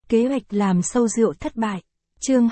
Kế hoạch làm sâu rượu thất bại. Chương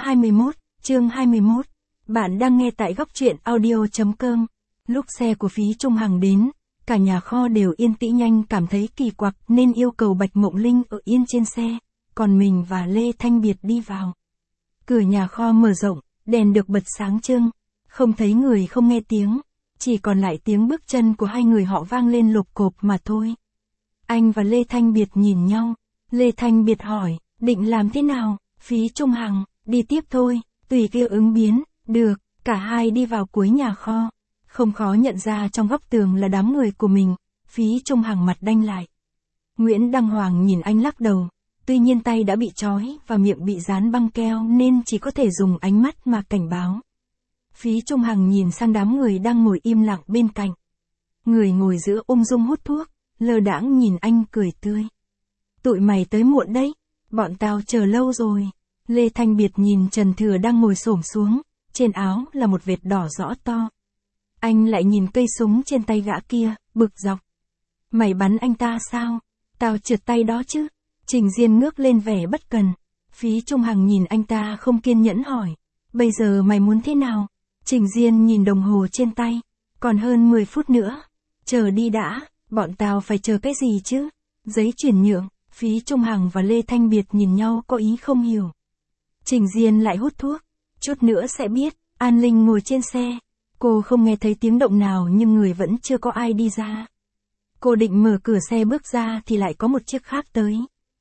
21. Bạn đang nghe tại góc truyện audio.com. Lúc xe của Phí Trung Hằng đến, cả nhà kho đều yên tĩnh, nhanh cảm thấy kỳ quặc nên yêu cầu Bạch Mộng Linh ở yên trên xe, còn mình và Lê Thanh Biệt đi vào. Cửa nhà kho mở rộng, đèn được bật sáng trưng, không thấy người không nghe tiếng, chỉ còn lại tiếng bước chân của hai người họ vang lên lộp cộp mà thôi. Anh và Lê Thanh Biệt nhìn nhau, Lê Thanh Biệt hỏi, định làm thế nào? Phí Trung Hằng, đi tiếp thôi, tùy kia ứng biến, được, cả hai đi vào cuối nhà kho. Không khó nhận ra trong góc tường là đám người của mình, Phí Trung Hằng mặt đanh lại. Nguyễn Đăng Hoàng nhìn anh lắc đầu, tuy nhiên tay đã bị trói và miệng bị dán băng keo nên chỉ có thể dùng ánh mắt mà cảnh báo. Phí Trung Hằng nhìn sang đám người đang ngồi im lặng bên cạnh. Người ngồi giữa ung dung hút thuốc, lơ đãng nhìn anh cười tươi. Tụi mày tới muộn đấy, bọn tao chờ lâu rồi. Lê Thanh Biệt nhìn Trần Thừa đang ngồi xổm xuống, trên áo là một vệt đỏ rõ to. Anh lại nhìn cây súng trên tay gã kia, bực dọc. Mày bắn anh ta sao? Tao trượt tay đó chứ. Trình Diên ngước lên vẻ bất cần. Phí Trung Hằng nhìn anh ta không kiên nhẫn hỏi. Bây giờ mày muốn thế nào? Trình Diên nhìn đồng hồ trên tay. Còn hơn 10 phút nữa. Chờ đi đã, bọn tao phải chờ cái gì chứ? Giấy chuyển nhượng. Phí Trung Hằng và Lê Thanh Biệt nhìn nhau có ý không hiểu. Trình Diên lại hút thuốc. Chút nữa sẽ biết. An Linh ngồi trên xe. Cô không nghe thấy tiếng động nào nhưng người vẫn chưa có ai đi ra. Cô định mở cửa xe bước ra thì lại có một chiếc khác tới.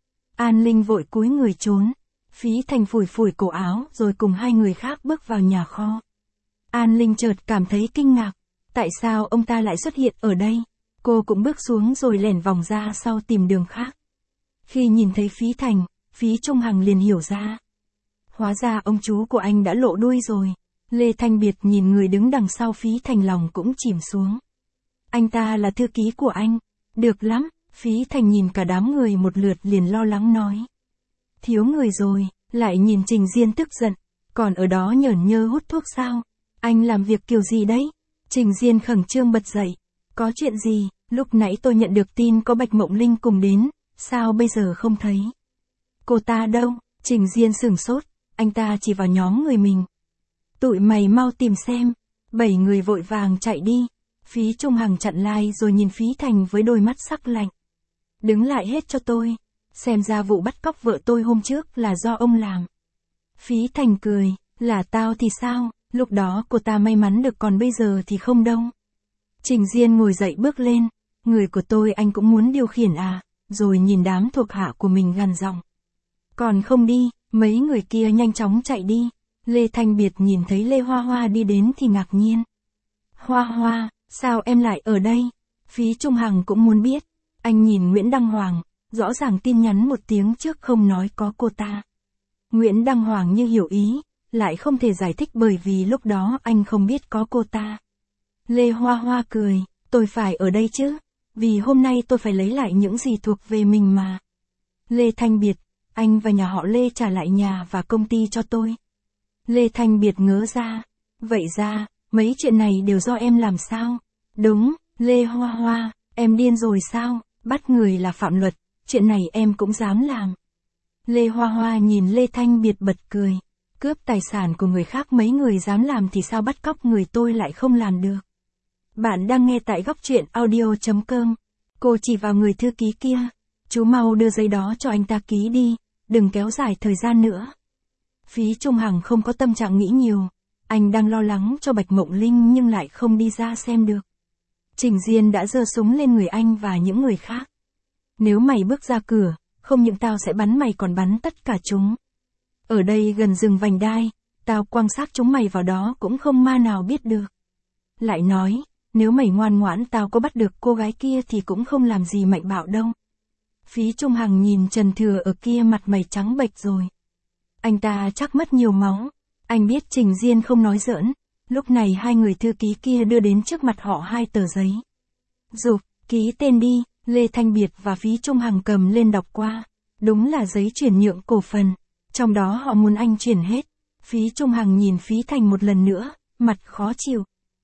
An Linh vội cúi người trốn. Phí Thành phủi phủi cổ áo rồi cùng hai người khác bước vào nhà kho. An Linh chợt cảm thấy kinh ngạc. Tại sao ông ta lại xuất hiện ở đây? Cô cũng bước xuống rồi lẻn vòng ra sau tìm đường khác. Khi nhìn thấy Phí Thành, Phí Trung Hằng liền hiểu ra. Hóa ra ông chú của anh đã lộ đuôi rồi. Lê Thanh Biệt nhìn người đứng đằng sau Phí Thành, lòng cũng chìm xuống. Anh ta là thư ký của anh. Được lắm, Phí Thành nhìn cả đám người một lượt liền lo lắng nói. Thiếu người rồi, lại nhìn Trình Diên tức giận. Còn ở đó nhởn nhơ hút thuốc sao? Anh làm việc kiểu gì đấy? Trình Diên khẩn trương bật dậy. Có chuyện gì? Lúc nãy tôi nhận được tin có Bạch Mộng Linh cùng đến. Sao bây giờ không thấy? Cô ta đâu? Trình Diên sửng sốt. Anh ta chỉ vào nhóm người mình. Tụi mày mau tìm xem. 7 người vội vàng chạy đi. Phí Trung Hằng chặn lai rồi nhìn Phí Thành với đôi mắt sắc lạnh. Đứng lại hết cho tôi. Xem ra vụ bắt cóc vợ tôi hôm trước là do ông làm. Phí Thành cười. Là tao thì sao? Lúc đó cô ta may mắn được, còn bây giờ thì không đâu. Trình Diên ngồi dậy bước lên. Người của tôi anh cũng muốn điều khiển à? Rồi nhìn đám thuộc hạ của mình gằn giọng. Còn không đi. Mấy người kia nhanh chóng chạy đi. Lê Thanh Biệt nhìn thấy Lê Hoa Hoa đi đến thì ngạc nhiên. Hoa Hoa, sao em lại ở đây? Phí Trung Hằng cũng muốn biết. Anh nhìn Nguyễn Đăng Hoàng, rõ ràng tin nhắn một tiếng trước không nói có cô ta. Nguyễn Đăng Hoàng như hiểu ý, lại không thể giải thích bởi vì lúc đó anh không biết có cô ta. Lê Hoa Hoa cười, tôi phải ở đây chứ, vì hôm nay tôi phải lấy lại những gì thuộc về mình mà. Lê Thanh Biệt, anh và nhà họ Lê trả lại nhà và công ty cho tôi. Lê Thanh Biệt ngớ ra. Vậy ra, mấy chuyện này đều do em làm sao? Đúng, Lê Hoa Hoa, em điên rồi sao? Bắt người là phạm luật, chuyện này em cũng dám làm. Lê Hoa Hoa nhìn Lê Thanh Biệt bật cười. Cướp tài sản của người khác mấy người dám làm thì sao bắt cóc người tôi lại không làm được? Bạn đang nghe tại góc truyện audio.com. Cô chỉ vào người thư ký kia. Chú mau đưa giấy đó cho anh ta ký đi, đừng kéo dài thời gian nữa. Phí Trung Hằng không có tâm trạng nghĩ nhiều. Anh đang lo lắng cho Bạch Mộng Linh nhưng lại không đi ra xem được. Trình Diên đã giơ súng lên người anh và những người khác. Nếu mày bước ra cửa, không những tao sẽ bắn mày còn bắn tất cả chúng. Ở đây gần rừng vành đai, tao quăng xác chúng mày vào đó cũng không ma nào biết được. Lại nói, nếu mày ngoan ngoãn tao có bắt được cô gái kia thì cũng không làm gì mạnh bạo đâu. Phí Trung Hằng nhìn Trần Thừa ở kia, mặt mày trắng bệch rồi. Anh ta chắc mất nhiều máu. Anh biết Trình Diên không nói giỡn. Lúc này hai người thư ký kia đưa đến trước mặt họ 2 tờ giấy. Dục, ký tên đi. Lê Thanh Biệt và Phí Trung Hằng cầm lên đọc qua. Đúng là giấy chuyển nhượng cổ phần. Trong đó họ muốn anh chuyển hết. Phí Trung Hằng nhìn Phí Thành một lần nữa, mặt khó chịu.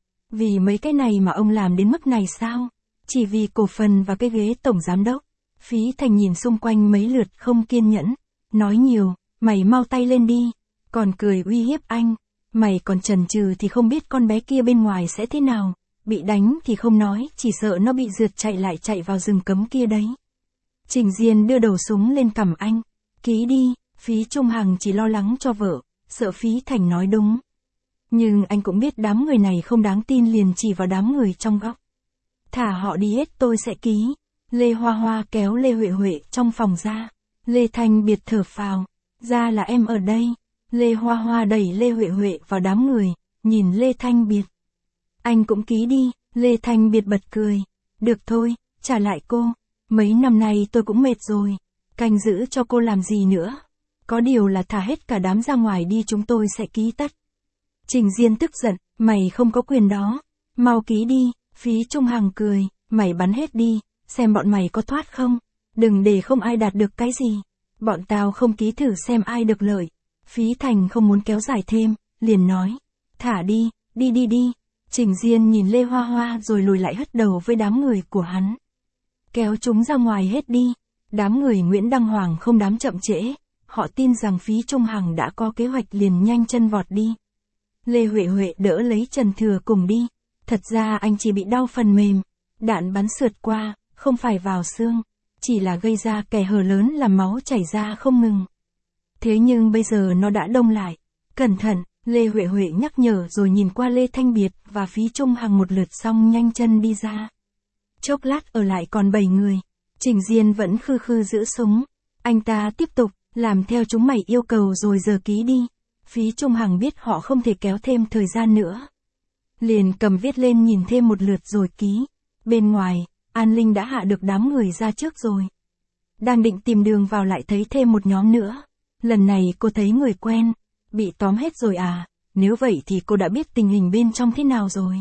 Vì mấy cái này mà ông làm đến mức này sao? Chỉ vì cổ phần và cái ghế tổng giám đốc. Phí Thành nhìn xung quanh mấy lượt không kiên nhẫn. Nói nhiều, mày mau tay lên đi. Còn cười uy hiếp anh. Mày còn chần chừ thì không biết con bé kia bên ngoài sẽ thế nào. Bị đánh thì không nói, chỉ sợ nó bị rượt chạy vào rừng cấm kia đấy. Trình Diên đưa đầu súng lên cằm anh. Ký đi, Phí Trung Hằng chỉ lo lắng cho vợ, sợ Phí Thành nói đúng. Nhưng anh cũng biết đám người này không đáng tin, liền chỉ vào đám người trong góc. Thả họ đi hết tôi sẽ ký. Lê Hoa Hoa kéo Lê Huệ Huệ trong phòng ra. Lê Thanh Biệt thở phào. Ra là em ở đây. Lê Hoa Hoa đẩy Lê Huệ Huệ vào đám người, nhìn Lê Thanh Biệt. Anh cũng ký đi, Lê Thanh Biệt bật cười. Được thôi, trả lại cô. Mấy năm nay tôi cũng mệt rồi. Canh giữ cho cô làm gì nữa. Có điều là thả hết cả đám ra ngoài đi, chúng tôi sẽ ký tất. Trình Diên tức giận, mày không có quyền đó. Mau ký đi, Phí Trung Hằng cười, mày bắn hết đi, xem bọn mày có thoát không. Đừng để không ai đạt được cái gì. Bọn tao không ký thử xem ai được lợi. Phí Thành không muốn kéo dài thêm, liền nói. Thả đi, đi. Trình Diên nhìn Lê Hoa Hoa rồi lùi lại hất đầu với đám người của hắn. Kéo chúng ra ngoài hết đi. Đám người Nguyễn Đăng Hoàng không dám chậm trễ. Họ tin rằng Phí Trung Hằng đã có kế hoạch, liền nhanh chân vọt đi. Lê Huệ Huệ đỡ lấy Trần Thừa cùng đi. Thật ra anh chỉ bị đau phần mềm. Đạn bắn sượt qua, không phải vào xương. Chỉ là gây ra kẽ hở lớn làm máu chảy ra không ngừng. Thế nhưng bây giờ nó đã đông lại. Cẩn thận, Lê Huệ Huệ nhắc nhở rồi nhìn qua Lê Thanh Biệt và Phí Trung Hằng một lượt xong nhanh chân đi ra. Chốc lát ở lại còn 7 người. Trình Diên vẫn khư khư giữ súng. Anh ta tiếp tục, làm theo chúng mày yêu cầu rồi giờ ký đi. Phí Trung Hằng biết họ không thể kéo thêm thời gian nữa. Liền cầm viết lên nhìn thêm một lượt rồi ký. Bên ngoài, An Linh đã hạ được đám người ra trước rồi. Đang định tìm đường vào lại thấy thêm một nhóm nữa. Lần này cô thấy người quen. Bị tóm hết rồi à? Nếu vậy thì cô đã biết tình hình bên trong thế nào rồi.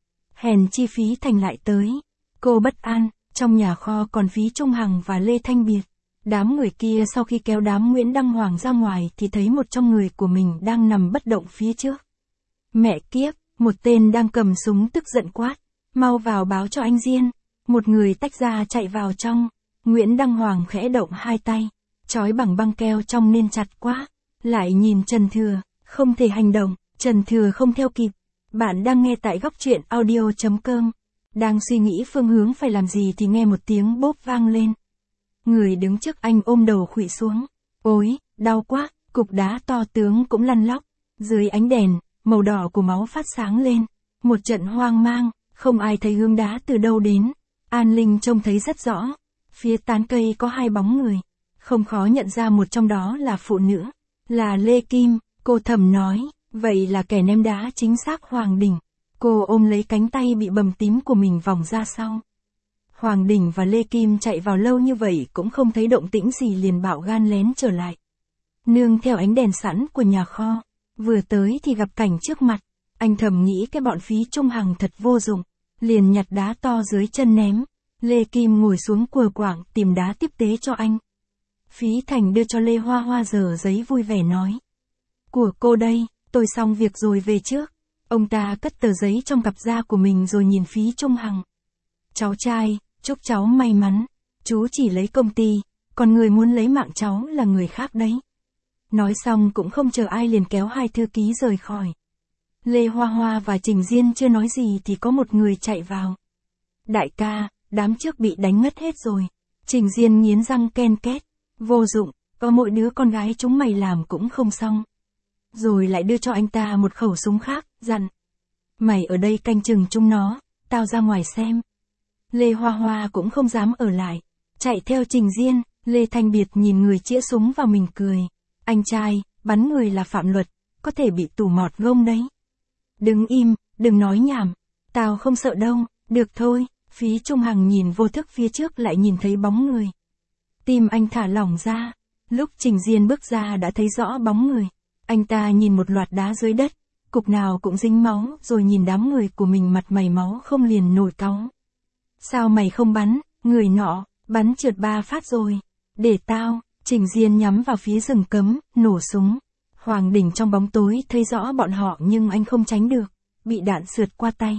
Hèn chi Phí Thành lại tới. Cô bất an, trong nhà kho còn Phí Trung Hằng và Lê Thanh Biệt. Đám người kia sau khi kéo đám Nguyễn Đăng Hoàng ra ngoài thì thấy một trong người của mình đang nằm bất động phía trước. Mẹ kiếp, một tên đang cầm súng tức giận quát. Mau vào báo cho anh Diên. Một người tách ra chạy vào trong. Nguyễn Đăng Hoàng khẽ động hai tay. Trói bằng băng keo trong nên chặt quá. Lại nhìn Trần Thừa, không thể hành động. Trần Thừa không theo kịp. Bạn đang nghe tại góc truyện audio.com. Đang suy nghĩ phương hướng phải làm gì thì nghe một tiếng bốp vang lên. Người đứng trước anh ôm đầu khuỵu xuống. Ôi, đau quá, cục đá to tướng cũng lăn lóc. Dưới ánh đèn, màu đỏ của máu phát sáng lên. Một trận hoang mang, không ai thấy hướng đá từ đâu đến. An Linh trông thấy rất rõ. Phía tán cây có hai bóng người. Không khó nhận ra một trong đó là phụ nữ. Là Lê Kim, cô thầm nói. Vậy là kẻ ném đá chính xác Hoàng Đình. Cô ôm lấy cánh tay bị bầm tím của mình vòng ra sau. Hoàng Đình và Lê Kim chạy vào lâu như vậy cũng không thấy động tĩnh gì, liền bạo gan lén trở lại. Nương theo ánh đèn sẵn của nhà kho. Vừa tới thì gặp cảnh trước mặt. Anh thầm nghĩ cái bọn Phí Trung Hằng thật vô dụng. Liền nhặt đá to dưới chân ném. Lê Kim ngồi xuống quờ quạng tìm đá tiếp tế cho anh. Phí Thành đưa cho Lê Hoa Hoa tờ giấy vui vẻ nói. Của cô đây, tôi xong việc rồi về trước. Ông ta cất tờ giấy trong cặp da của mình rồi nhìn Phí Trung Hằng. Cháu trai, chúc cháu may mắn. Chú chỉ lấy công ty, còn người muốn lấy mạng cháu là người khác đấy. Nói xong cũng không chờ ai liền kéo hai thư ký rời khỏi. Lê Hoa Hoa và Trình Diên chưa nói gì thì có một người chạy vào. Đại ca, đám trước bị đánh ngất hết rồi. Trình Diên nghiến răng ken két. Vô dụng, có mỗi đứa con gái chúng mày làm cũng không xong. Rồi lại đưa cho anh ta một khẩu súng khác, dặn. Mày ở đây canh chừng chúng nó, tao ra ngoài xem. Lê Hoa Hoa cũng không dám ở lại. Chạy theo Trình Diên, Lê Thanh Biệt nhìn người chĩa súng vào mình cười. Anh trai, bắn người là phạm luật, có thể bị tù mọt gông đấy. Đứng im, đừng nói nhảm. Tao không sợ đâu, được thôi. Phí Trung Hằng nhìn vô thức phía trước lại nhìn thấy bóng người. Tim anh thả lỏng ra. Lúc Trình Diên bước ra đã thấy rõ bóng người. Anh ta nhìn một loạt đá dưới đất, cục nào cũng dính máu, rồi nhìn đám người của mình mặt mày máu không liền nổi cáu. Sao mày không bắn, người nọ, bắn trượt 3 phát rồi. Để tao, Trình Diên nhắm vào phía rừng cấm, nổ súng. Hoàng Đình trong bóng tối thấy rõ bọn họ nhưng anh không tránh được, bị đạn sượt qua tay.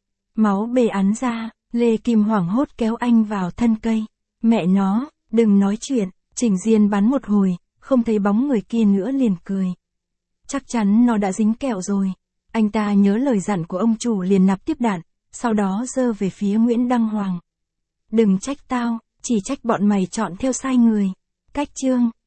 Máu bê ắn ra, Lê Kim hoảng hốt kéo anh vào thân cây. Mẹ nó, đừng nói chuyện, Trình Diên bắn một hồi, không thấy bóng người kia nữa liền cười. Chắc chắn nó đã dính kẹo rồi. Anh ta nhớ lời dặn của ông chủ liền nạp tiếp đạn, sau đó giơ về phía Nguyễn Đăng Hoàng. Đừng trách tao, chỉ trách bọn mày chọn theo sai người. Cách chương